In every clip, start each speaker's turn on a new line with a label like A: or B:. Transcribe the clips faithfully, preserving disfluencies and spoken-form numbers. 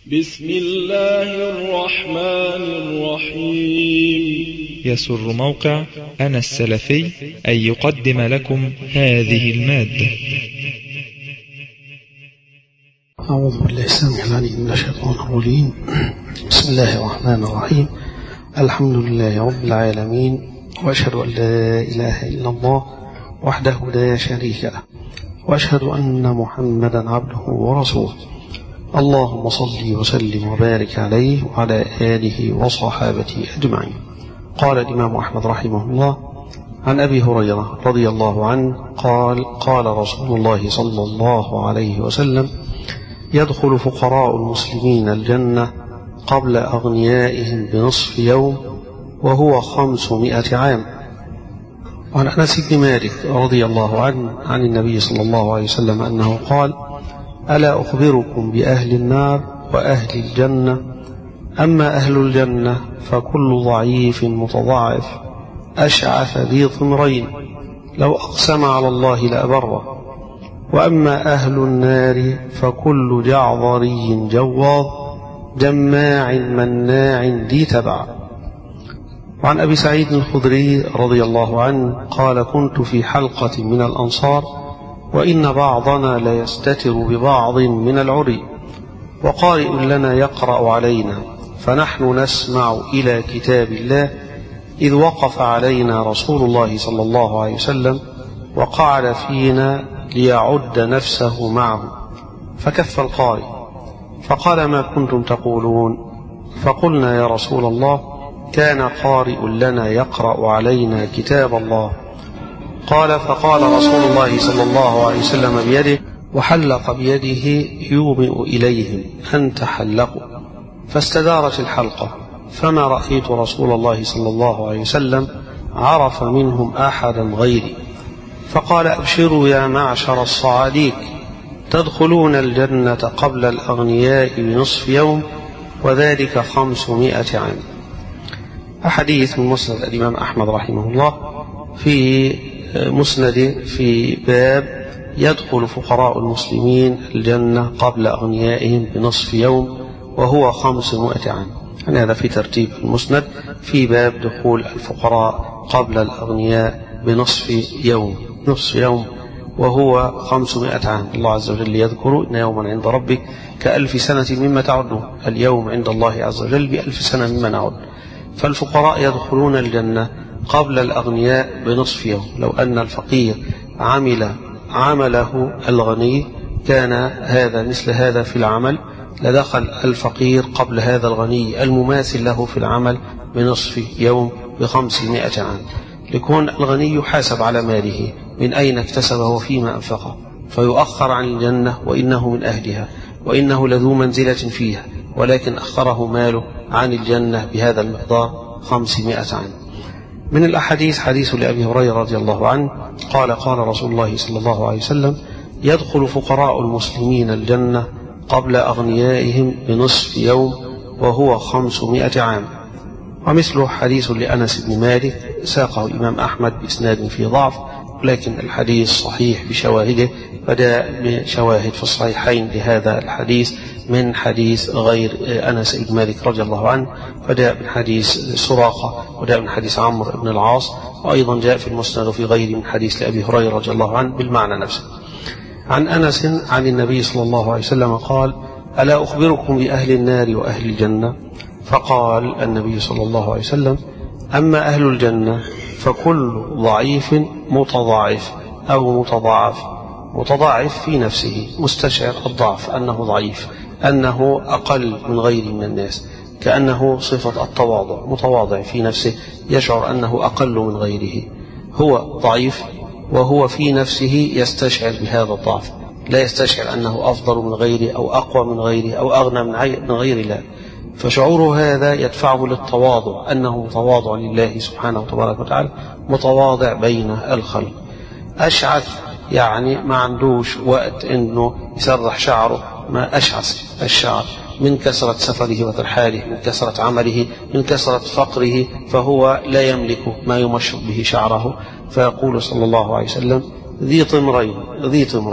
A: بسم الله الرحمن الرحيم.
B: يسر موقع أنا السلفي أن يقدم لكم هذه المادة.
C: أعوذ بالله السميع العليم من الشيطان الرجيم. بسم الله الرحمن الرحيم. الحمد لله رب العالمين، وأشهد أن لا إله إلا الله وحده لا شريك له، وأشهد أن محمدا عبده ورسوله. اللهم صل وسلم وبارك عليه وعلى آله وصحابته أجمعين. قال الإمام أحمد رحمه الله عن أبي هريرة رضي الله عنه قال قال رسول الله صلى الله عليه وسلم: يدخل فقراء المسلمين الجنة قبل أغنيائهم بنصف يوم وهو خمسمائة عام. وعن أنس بن مالك رضي الله عنه عن النبي صلى الله عليه وسلم أنه قال: ألا أخبركم بأهل النار وأهل الجنة؟ أما أهل الجنة فكل ضعيف متضاعف أشعث ذي طمرين لو أقسم على الله لأبره. وأما أهل النار فكل جعظري جواظ جماع مناع ذي تبع. وعن أبي سعيد الخدري رضي الله عنه قال: كنت في حلقة من الأنصار وإن بعضنا لا يستتر ببعض من العري، وقارئ لنا يقرأ علينا، فنحن نسمع إلى كتاب الله، إذ وقف علينا رسول الله صلى الله عليه وسلم وقعد فينا ليعد نفسه معه، فكف القارئ فقال: ما كنتم تقولون؟ فقلنا: يا رسول الله، كان قارئ لنا يقرأ علينا كتاب الله. قال: فقال رسول الله صلى الله عليه وسلم بيده، وحلق بيده يومئ إليهم أن تحلقوا، فاستدارت الحلقة، فما رأيت رسول الله صلى الله عليه وسلم عرف منهم أحدا غيري، فقال: أبشروا يا معشر الصعاديك، تدخلون الجنة قبل الأغنياء بنصف يوم، وذلك خمسمائة عام. أحاديث من مسند الإمام أحمد رحمه الله في مسند في باب يدخل فقراء المسلمين الجنة قبل أغنيائهم بنصف يوم وهو خمسمائة عام. يعني هذا في ترتيب المسند في باب دخول الفقراء قبل الأغنياء بنصف يوم نصف يوم وهو خمسمائة عام. الله عز وجل يذكر: إن يوما عند ربك كألف سنة مما تعدون. اليوم عند الله عز وجل بألف سنة مما نعد. فالفقراء يدخلون الجنة قبل الأغنياء بنصف يوم. لو أن الفقير عمل عمله الغني كان هذا مثل هذا في العمل، لدخل الفقير قبل هذا الغني المماثل له في العمل بنصف يوم بخمسمائة عام. لكون الغني يحاسب على ماله من أين اكتسبه وفيما أنفقه، فيؤخر عن الجنة وإنه من أهلها وإنه لذو منزلة فيها، ولكن أخره ماله عن الجنة بهذا المقدار خمسمائة عام. من الأحاديث حديث لأبي هريرة رضي الله عنه قال: قال رسول الله صلى الله عليه وسلم: يدخل فقراء المسلمين الجنة قبل أغنيائهم بنصف يوم وهو خمسمائة عام. ومثله حديث لأنس بن مالك ساقه الإمام أحمد بإسناد فيه ضعف، ولكن الحديث صحيح بشواهده، وجاء بشواهد في الصحيحين لهذا الحديث من حديث غير أنس بن مالك رضي الله عنه، فجاء من حديث سراقة، وجاء من حديث عمرو بن العاص، وأيضا جاء في المسند في غير من حديث لأبي هريرة رضي الله عنه بالمعنى نفسه. عن أنس عن النبي صلى الله عليه وسلم قال: ألا أخبركم بأهل النار وأهل الجنة؟ فقال النبي صلى الله عليه وسلم: أما أهل الجنة فكل ضعيف متضاعف أو متضاعف. متضاعف في نفسه، مستشعر الضعف، أنه ضعيف، أنه أقل من غيره من الناس، كأنه صفة التواضع، متواضع في نفسه، يشعر أنه أقل من غيره. هو ضعيف وهو في نفسه يستشعر بهذا الضعف، لا يستشعر أنه أفضل من غيره أو أقوى من غيره أو أغنى من غير الله. فشعوره هذا يدفعه للتواضع، أنه متواضع لله سبحانه وتبارك وتعالى، متواضع بين الخلق. أشعث يعني ما عندوش وقت أنه يسرح شعره، ما أشعث الشعر من كثرة سفره وترحاله، من كثرة عمله، من كثرة فقره، فهو لا يملك ما يمشط به شعره. فيقول صلى الله عليه وسلم: ذي طمرين ذي طمرين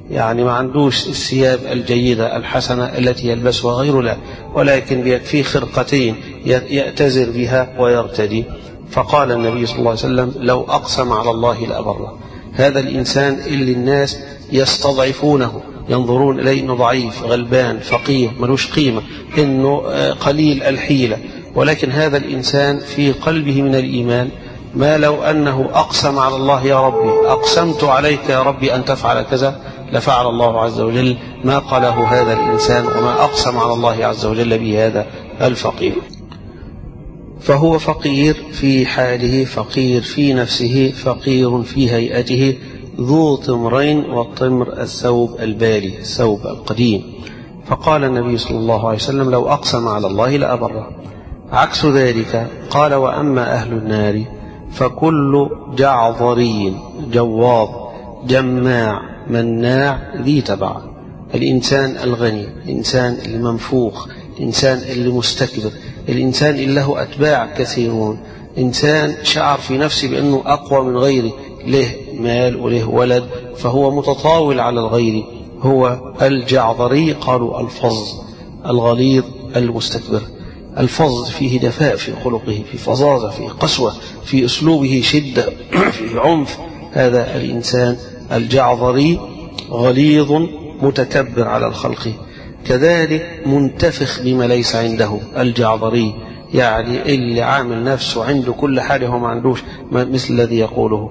C: يعني ما عندوش الثياب الجيدة الحسنة التي يلبسها غيره، لا، ولكن بيكفيه خرقتين يأتزر بها ويرتدي. فقال النبي صلى الله عليه وسلم لو أقسم على الله لأبره. هذا الإنسان اللي الناس يستضعفونه، ينظرون إليه إنه ضعيف غلبان فقير ملوش قيمة، إنه قليل الحيلة، ولكن هذا الإنسان في قلبه من الإيمان ما لو أنه أقسم على الله يا ربي أقسمت عليك يا ربي أن تفعل كذا لفعل الله عز وجل ما قاله هذا الإنسان وما أقسم على الله عز وجل به هذا الفقير. فهو فقير في حاله، فقير في نفسه، فقير في هيئته، ذو طمرين، والطمر الثوب البالي الثوب القديم. فقال النبي صلى الله عليه وسلم لو أقسم على الله لأبره. عكس ذلك قال وأما أهل النار فكل جعظري جواظ جماع مناع ذي تبع. الإنسان الغني، الإنسان المنفوخ، الإنسان اللي مستكبر، الإنسان اللي له أتباع كثيرون، إنسان شعر في نفسه بأنه أقوى من غيره، له مال وله ولد فهو متطاول على الغير، هو الجعظري. قالوا الفظ الغليظ المستكبر. الفظ فيه دفاء في خلقه، في فظاظة، في قسوة، في أسلوبه شدة، في عنف. هذا الإنسان الجعظري غليظ متكبر على الخلق. كذلك منتفخ بما ليس عنده الجعظري، يعني اللي عامل نفسه عنده كل حاجة هو ما عندوش مثل الذي يقوله،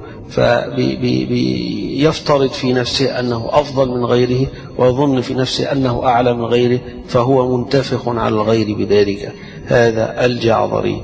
C: فيفترض في نفسه أنه أفضل من غيره ويظن في نفسه أنه أعلى من غيره، فهو منتفخ على الغير بذلك. هذا الجعظري.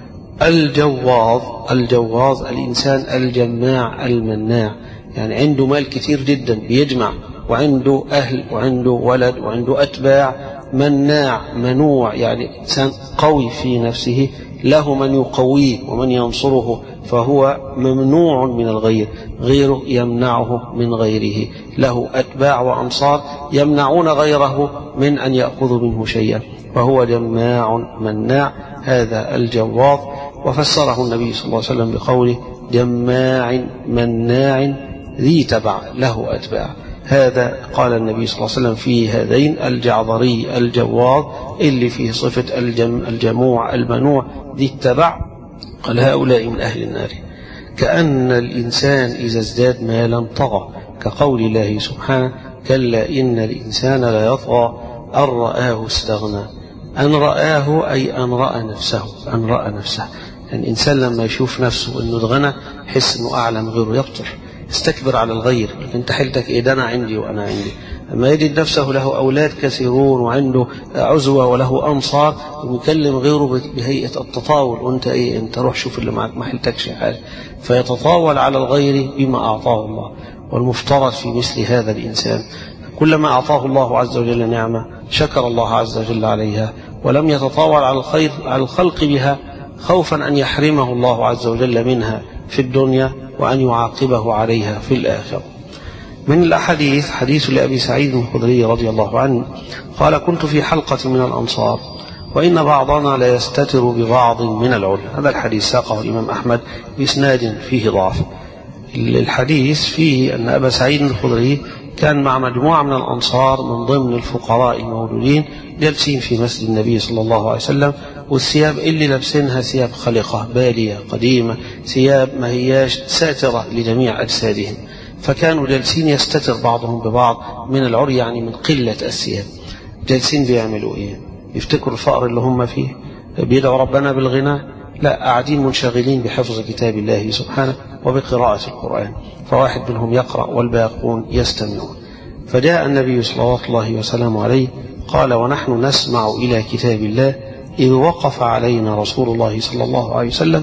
C: الجواظ الجواظ الإنسان الجماع المناع، يعني عنده مال كتير جدا بيجمع، وعنده أهل وعنده ولد وعنده أتباع. مناع منوع، يعني إنسان قوي في نفسه، له من يقويه ومن ينصره، فهو ممنوع من الغير، غيره يمنعه من غيره، له أتباع وأنصار يمنعون غيره من أن يأخذوا منه شيئا، وهو جماع مناع. هذا الجواظ. وفسره النبي صلى الله عليه وسلم بقوله جماع مناع ذي تبع، له أتباع. هذا قال النبي صلى الله عليه وسلم في هذين الجعظري الجواظ اللي فيه صفة الجم الجموع المنوع ذي التبع، قال هؤلاء من أهل النار. كأن الإنسان إذا ازداد مالا طغى، كقول الله سبحانه كلا إن الإنسان لا يطغى أن رآه استغنى. أن رآه أي أن رأى نفسه، أن رأى نفسه. يعني الإنسان لما يشوف نفسه أنه اتغنى يحس أنه أعلى من غيره، يبطر يستكبر على الغير. أنت حيلتك إيه؟ ده أنا عندي وأنا عندي. أما يجد نفسه له أولاد كثيرون وعنده عزوة وله أنصار ويكلم غيره بهيئة التطاول، وأنت إيه؟ أنت روح شوف اللي معك، ما حيلتكش حاجة. فيتطاول على الغير بما أعطاه الله. والمفترض في مثل هذا الإنسان كلما أعطاه الله عز وجل نعمة شكر الله عز وجل عليها، ولم يتطاول على الخير على الخلق بها خوفا أن يحرمه الله عز وجل منها في الدنيا وأن يعاقبه عليها في الآخرة. من الأحاديث حديث لأبي سعيد الخدري رضي الله عنه قال كنت في حلقة من الأنصار وإن بعضنا لا يستتر ببعض من العلا. هذا الحديث ساقه الإمام أحمد بإسناد فيه ضعف. الحديث فيه أن أبا سعيد الخدري كان مع مجموعة من الأنصار من ضمن الفقراء الموجودين جالسين في مسجد النبي صلى الله عليه وسلم، والثياب اللي لابسينها ثياب خلقة بالية قديمة، ثياب ما هياش ساترة لجميع أجسادهم، فكانوا جالسين يستتر بعضهم ببعض من العري، يعني من قلة الثياب. جالسين بيعملوا إيه؟ يفتكروا الفقر اللي هم فيه؟ بيدعوا ربنا بالغنى؟ لا، قاعدين منشغلين بحفظ كتاب الله سبحانه وبقراءة القرآن، فواحد منهم يقرأ والباقون يستمعون. فجاء النبي صلى الله وسلم عليه قال ونحن نسمع إلى كتاب الله إذ وقف علينا رسول الله صلى الله عليه وسلم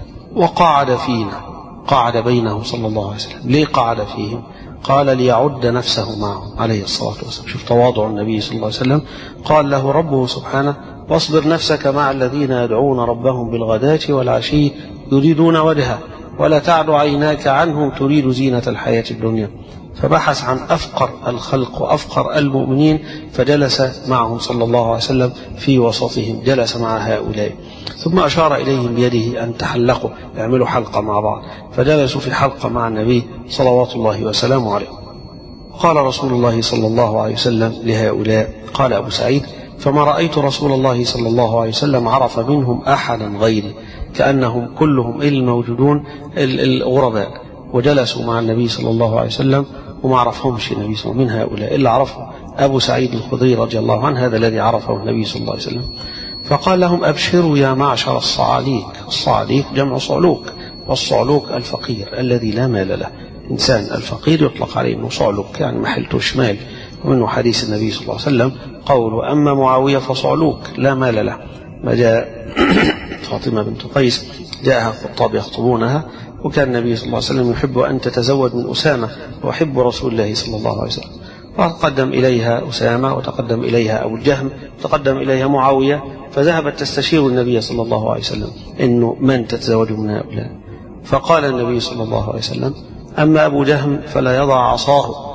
C: وقعد فينا، قعد بينه صلى الله عليه وسلم. ليه قعد فيهم؟ قال ليعد نفسه معهم عليه الصلاة والسلام. شوف تواضع النبي صلى الله عليه وسلم. قال له ربه سبحانه واصبر نفسك مع الذين يدعون ربهم بالغداة والعشي يريدون وجهه ولا تعد عيناك عنهم تريد زينة الحياة الدنيا. فبحث عن أفقر الخلق وأفقر المؤمنين فجلس معهم صلى الله عليه وسلم في وسطهم، جلس مع هؤلاء، ثم أشار إليهم بيده أن تحلقوا، يعملوا حلقة مع بعض، فجلسوا في حلقة مع النبي صلوات الله وسلامه عليه. قال رسول الله صلى الله عليه وسلم لهؤلاء، قال أبو سعيد: فما رأيت رسول الله صلى الله عليه وسلم عرف منهم أحدا غيري، كأنهم كلهم الموجودون الغرباء، وجلسوا مع النبي صلى الله عليه وسلم وما عرفهمش النبي صلى الله عليه وسلم من هؤلاء، إلا عرفه أبو سعيد الخدري رضي الله عنه، هذا الذي عرفه النبي صلى الله عليه وسلم. فقال لهم: أبشروا يا معشر الصعاليك. الصعاليك جمع صعلوك، والصعلوك الفقير الذي لا مال له. إنسان الفقير يطلق عليه أنه صعلوك، يعني محلته شمال، ومنه حديث النبي صلى الله عليه وسلم قوله: أما معاوية فصعلوك لا مال له. ما جاء فاطمة بنت قيس جاءها خطاب يخطبونها، وكان النبي صلى الله عليه وسلم يحب أن تتزوج من أسامة، ويحب رسول الله صلى الله عليه وسلم، وتقدم إليها أسامة، وتقدم إليها أبو الجهم، وتقدم إليها معاوية، فذهبت تستشير النبي صلى الله عليه وسلم إنه من تتزوج من هؤلاء. فقال النبي صلى الله عليه وسلم: أما أبو جهم فلا يضع عصاه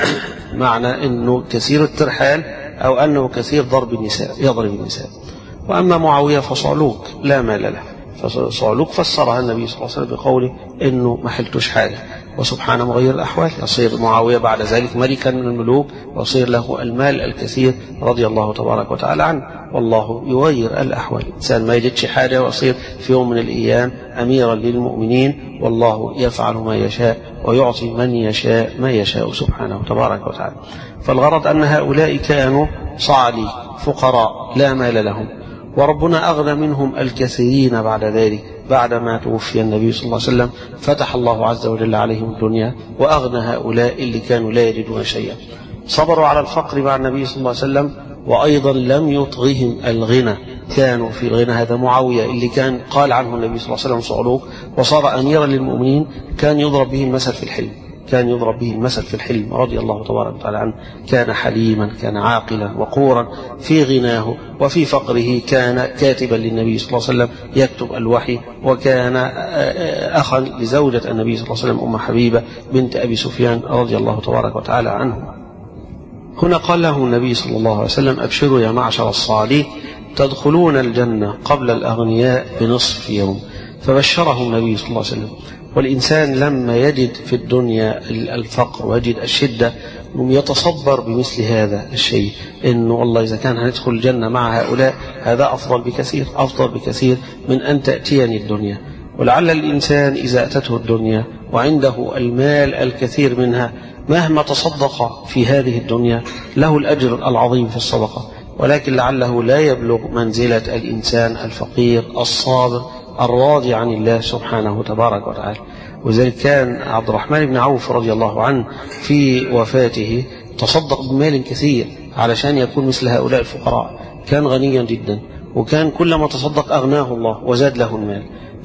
C: معنى أنه كثير الترحال أو أنه كثير ضرب النساء، يضرب النساء. وأما معاوية فصعلوك لا مال له. فصعلوك فسرها النبي صلى الله عليه وسلم بقوله إنه ما حلتوش حاجة، وسبحان مغير الأحوال، يصير معاوية بعد ذلك ملكا من الملوك، ويصير له المال الكثير رضي الله تبارك وتعالى عنه. والله يغير الأحوال، الإنسان ما يجدش حاجة ويصير في يوم من الأيام أميرا للمؤمنين، والله يفعل ما يشاء ويعطي من يشاء ما يشاء سبحانه تبارك وتعالى. فالغرض أن هؤلاء كانوا صعلي فقراء لا مال لهم، وربنا أغنى منهم الكثيرين بعد ذلك، بعدما توفي النبي صلى الله عليه وسلم فتح الله عز وجل عليهم الدنيا وأغنى هؤلاء اللي كانوا لا يجدون شيئا. صبروا على الفقر مع النبي صلى الله عليه وسلم، وأيضا لم يطغهم الغنى، كانوا في الغنى. هذا معاوية اللي كان قال عنه النبي صلى الله عليه وسلم صعلوك وصار أميرا للمؤمنين، كان يضرب به المثل في الحلم، كان يضرب به المثل في الحلم رضي الله تبارك وتعالى عنه. كان حليما، كان عاقلا وقورا في غناه، وفي فقره كان كاتبا للنبي صلى الله عليه وسلم يكتب الوحي، وكان أخا لزوجة النبي صلى الله عليه وسلم أم حبيبة بنت أبي سفيان رضي الله تبارك وتعالى عنه. هنا قال له النبي صلى الله عليه وسلم: أبشروا يا معشر الصالحين تدخلون الجنة قبل الأغنياء بنصف يوم. فبشره النبي صلى الله عليه وسلم. والإنسان لما يجد في الدنيا الفقر ويجد الشدة يتصبر بمثل هذا الشيء، إنه والله إذا كان هندخل الجنة مع هؤلاء هذا أفضل بكثير، أفضل بكثير من أن تأتيني الدنيا. ولعل الإنسان إذا أتته الدنيا وعنده المال الكثير منها مهما تصدق في هذه الدنيا له الأجر العظيم في الصدقة، ولكن لعله لا يبلغ منزلة الإنسان الفقير الصابر الراضي عن الله سبحانه تبارك وتعالى. وذلك كان عبد الرحمن بن عوف رضي الله عنه في وفاته تصدق بمال كثير علشان يكون مثل هؤلاء الفقراء. كان غنيا جدا، وكان كلما تصدق أغناه الله وزاد له المال.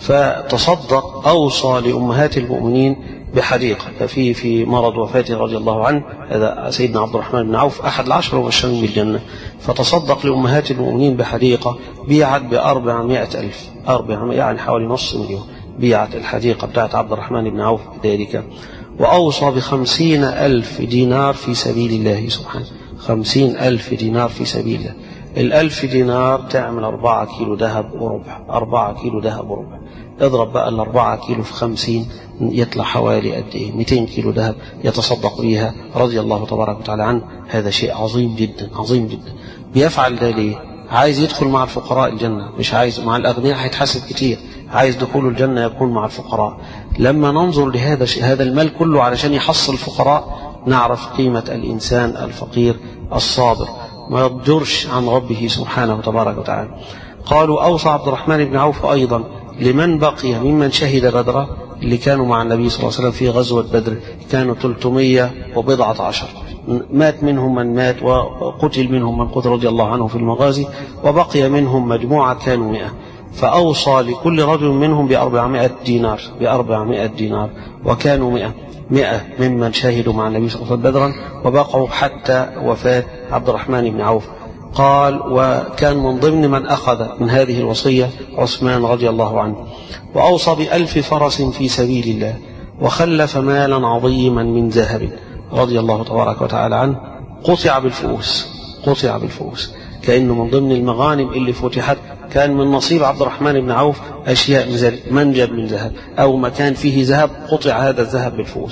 C: فتصدق أوصى لأمهات المؤمنين بحديقة. ففي في مرض وفاته رضي الله عنه، هذا سيدنا عبد الرحمن بن عوف أحد العشر المبشرين بالجنة، فتصدق لأمهات المؤمنين بحديقة بيعت بأربعمائة ألف، أربعمائة يعني حوالي نصف مليون، بيعت الحديقة بتاعت عبد الرحمن بن عوف ذلك. وأوصى بخمسين ألف دينار في سبيل الله سبحانه، خمسين ألف دينار في سبيل الله. الألف دينار تعمل أربعة كيلو ذهب وربع، أربعة كيلو ذهب وربع. اضرب بقى الأربعة كيلو في خمسين يطلع حوالي قد إيه؟ مئتين كيلو ذهب يتصدق بها رضي الله تبارك وتعالى عنه. هذا شيء عظيم جدا، عظيم جدا. بيفعل ده ليه؟ عايز يدخل مع الفقراء الجنة، مش عايز مع الأغنياء هيتحاسب كتير، عايز دخول الجنة يكون مع الفقراء. لما ننظر لهذا هذا المال كله علشان يحصل الفقراء نعرف قيمة الإنسان الفقير الصابر ما يضجرش عن ربه سبحانه تبارك وتعالى. قالوا أوصى عبد الرحمن بن عوف أيضا لمن بقي ممن شهد بدر، اللي كانوا مع النبي صلى الله عليه وسلم في غزوة بدر، كانوا ثلاثمائة وبضعة عشر، مات منهم من مات وقتل منهم من قتل رضي الله عنه في المغازي، وبقي منهم مجموعة كانوا مئة. فأوصى لكل رجل منهم بأربعمائة دينار، بأربعمائة دينار، وكانوا مئة مئة ممن شهدوا مع النبي صلى الله عليه وسلم بدرا وبقوا حتى وفاة عبد الرحمن بن عوف. قال: وكان من ضمن من أخذ من هذه الوصية عثمان رضي الله عنه. وأوصى بألف فرس في سبيل الله، وخلف مالا عظيما من ذهب رضي الله تبارك وتعالى عنه، قطع بالفؤوس، قطع بالفؤوس، كأنه من ضمن المغانم اللي فتحت كان من نصيب عبد الرحمن بن عوف أشياء من ذلك، منجب من ذهب أو مكان فيه ذهب قطع هذا الذهب بالفؤوس.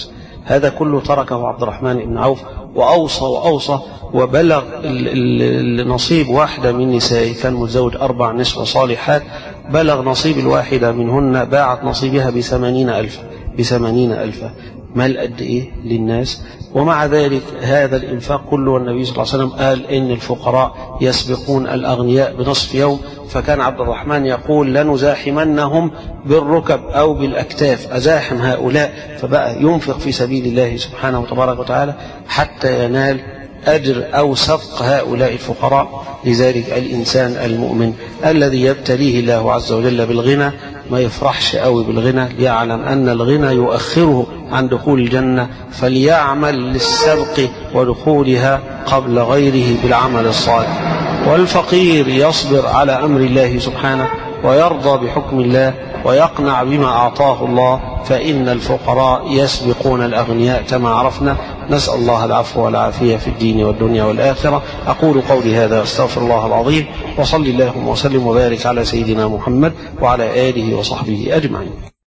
C: هذا كله تركه عبد الرحمن بن عوف، وأوصى وأوصى وبلغ النصيب واحدة من نسائه، كان متزوج أربع نسوة صالحات، بلغ نصيب الواحدة منهن باعت نصيبها بثمانين ألفا بثمانين ألفا مال قد إيه للناس. ومع ذلك هذا الإنفاق كله والنبي صلى الله عليه وسلم قال إن الفقراء يسبقون الأغنياء بنصف يوم، فكان عبد الرحمن يقول لنزاحمنهم بالركب أو بالأكتاف، أزاحم هؤلاء، فبقى ينفق في سبيل الله سبحانه وتبارك وتعالى حتى ينال أجر أو سبق هؤلاء الفقراء. لذلك الإنسان المؤمن الذي يبتليه الله عز وجل بالغنى ما يفرحش قوي بالغنى، ليعلم أن الغنى يؤخره عن دخول الجنة، فليعمل للسبق ودخولها قبل غيره بالعمل الصالح. والفقير يصبر على أمر الله سبحانه ويرضى بحكم الله ويقنع بما أعطاه الله، فإن الفقراء يسبقون الأغنياء كما عرفنا. نسأل الله العفو والعافية في الدين والدنيا والآخرة. أقول قولي هذا أستغفر الله العظيم، وصل اللهم وسلم وبارك على سيدنا محمد وعلى آله وصحبه أجمعين.